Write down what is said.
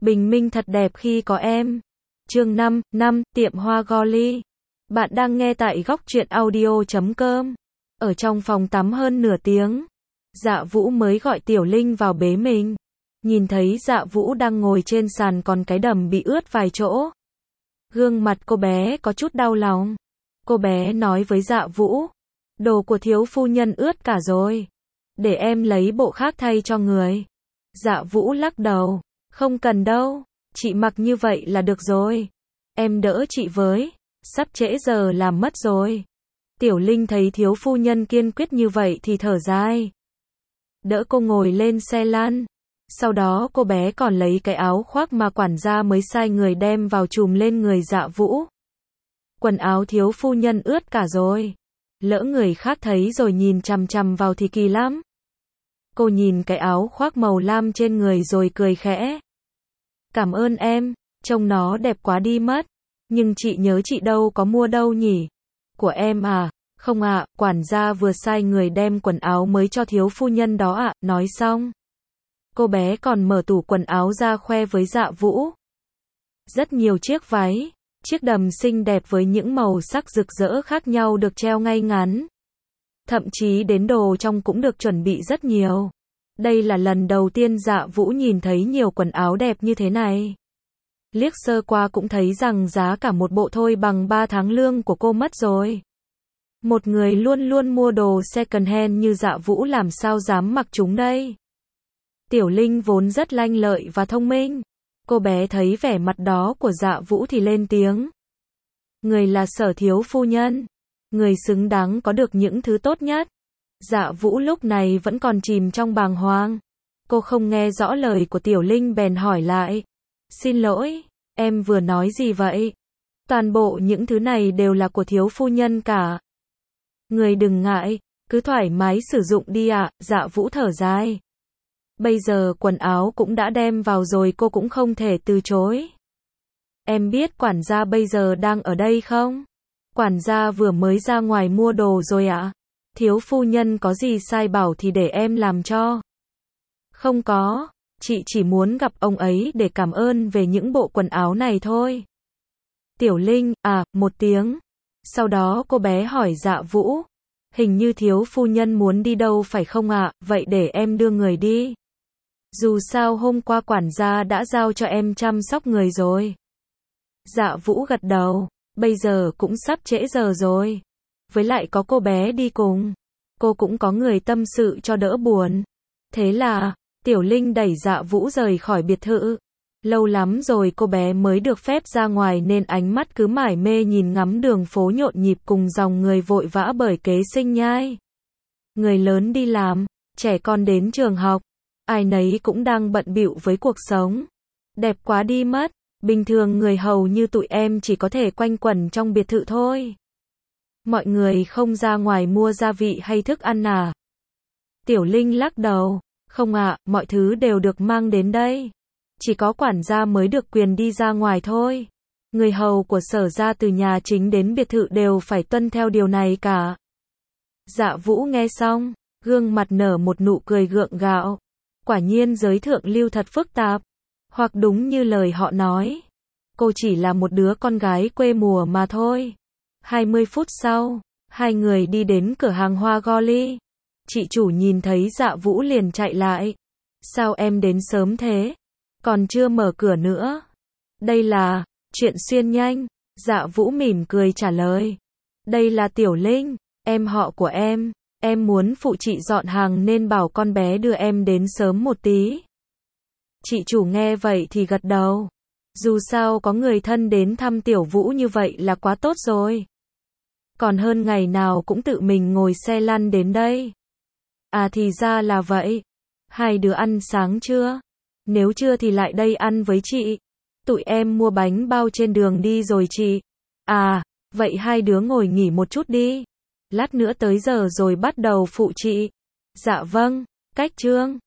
Bình minh thật đẹp khi có em. Chương 5, tiệm hoa Golly. Bạn đang nghe tại góc truyện audio.com. Ở trong phòng tắm hơn nửa tiếng, Dạ Vũ mới gọi Tiểu Linh vào bế mình. Nhìn thấy Dạ Vũ đang ngồi trên sàn còn cái đầm bị ướt vài chỗ. Gương mặt cô bé có chút đau lòng. Cô bé nói với Dạ Vũ, đồ của thiếu phu nhân ướt cả rồi. Để em lấy bộ khác thay cho người. Dạ Vũ lắc đầu, không cần đâu, chị mặc như vậy là được rồi. Em đỡ chị với, sắp trễ giờ làm mất rồi. Tiểu Linh thấy thiếu phu nhân kiên quyết như vậy thì thở dài. Đỡ cô ngồi lên xe lăn. Sau đó cô bé còn lấy cái áo khoác mà quản gia mới sai người đem vào trùm lên người Dạ Vũ. Quần áo thiếu phu nhân ướt cả rồi. Lỡ người khác thấy rồi nhìn chằm chằm vào thì kỳ lắm. Cô nhìn cái áo khoác màu lam trên người rồi cười khẽ. Cảm ơn em, trông nó đẹp quá đi mất. Nhưng chị nhớ chị đâu có mua đâu nhỉ? Của em à? Không ạ, quản gia vừa sai người đem quần áo mới cho thiếu phu nhân đó ạ. Nói xong, cô bé còn mở tủ quần áo ra khoe với Dạ Vũ. Rất nhiều chiếc váy, chiếc đầm xinh đẹp với những màu sắc rực rỡ khác nhau được treo ngay ngắn. Thậm chí đến đồ trong cũng được chuẩn bị rất nhiều. Đây là lần đầu tiên Dạ Vũ nhìn thấy nhiều quần áo đẹp như thế này. Liếc sơ qua cũng thấy rằng giá cả một bộ thôi bằng 3 tháng lương của cô mất rồi. Một người luôn luôn mua đồ second hand như Dạ Vũ làm sao dám mặc chúng đây. Tiểu Linh vốn rất lanh lợi và thông minh. Cô bé thấy vẻ mặt đó của Dạ Vũ thì lên tiếng. Người là Sở thiếu phu nhân. Người xứng đáng có được những thứ tốt nhất. Dạ Vũ lúc này vẫn còn chìm trong bàng hoàng. Cô không nghe rõ lời của Tiểu Linh bèn hỏi lại. Xin lỗi, em vừa nói gì vậy? Toàn bộ những thứ này đều là của thiếu phu nhân cả. Người đừng ngại, cứ thoải mái sử dụng đi ạ. Dạ Vũ thở dài. Bây giờ quần áo cũng đã đem vào rồi cô cũng không thể từ chối. Em biết quản gia bây giờ đang ở đây không? Quản gia vừa mới ra ngoài mua đồ rồi ạ. Thiếu phu nhân có gì sai bảo thì để em làm cho. Không có, chị chỉ muốn gặp ông ấy để cảm ơn về những bộ quần áo này thôi. Tiểu Linh, một tiếng. Sau đó cô bé hỏi Dạ Vũ. Hình như thiếu phu nhân muốn đi đâu phải không ạ? Vậy để em đưa người đi. Dù sao hôm qua quản gia đã giao cho em chăm sóc người rồi. Dạ Vũ gật đầu. Bây giờ cũng sắp trễ giờ rồi. Với lại có cô bé đi cùng. Cô cũng có người tâm sự cho đỡ buồn. Thế là, Tiểu Linh đẩy Dạ Vũ rời khỏi biệt thự. Lâu lắm rồi cô bé mới được phép ra ngoài nên ánh mắt cứ mải mê nhìn ngắm đường phố nhộn nhịp cùng dòng người vội vã bởi kế sinh nhai. Người lớn đi làm, trẻ con đến trường học. Ai nấy cũng đang bận bịu với cuộc sống. Đẹp quá đi mất. Bình thường người hầu như tụi em chỉ có thể quanh quẩn trong biệt thự thôi. Mọi người không ra ngoài mua gia vị hay thức ăn à? Tiểu Linh lắc đầu. Không ạ, mọi thứ đều được mang đến đây. Chỉ có quản gia mới được quyền đi ra ngoài thôi. Người hầu của Sở gia từ nhà chính đến biệt thự đều phải tuân theo điều này cả. Dạ Vũ nghe xong, gương mặt nở một nụ cười gượng gạo. Quả nhiên giới thượng lưu thật phức tạp. Hoặc đúng như lời họ nói. Cô chỉ là một đứa con gái quê mùa mà thôi. 20 phút sau, hai người đi đến cửa hàng hoa Golly. Chị chủ nhìn thấy Dạ Vũ liền chạy lại. Sao em đến sớm thế? Còn chưa mở cửa nữa. Đây là chuyện xuyên nhanh. Dạ Vũ mỉm cười trả lời. Đây là Tiểu Linh, em họ của em. Em muốn phụ chị dọn hàng nên bảo con bé đưa em đến sớm một tí. Chị chủ nghe vậy thì gật đầu. Dù sao có người thân đến thăm Tiểu Vũ như vậy là quá tốt rồi. Còn hơn ngày nào cũng tự mình ngồi xe lăn đến đây. À thì ra là vậy. Hai đứa ăn sáng chưa? Nếu chưa thì lại đây ăn với chị. Tụi em mua bánh bao trên đường đi rồi chị. À, vậy hai đứa ngồi nghỉ một chút đi. Lát nữa tới giờ rồi bắt đầu phụ chị. Dạ vâng, cách chương.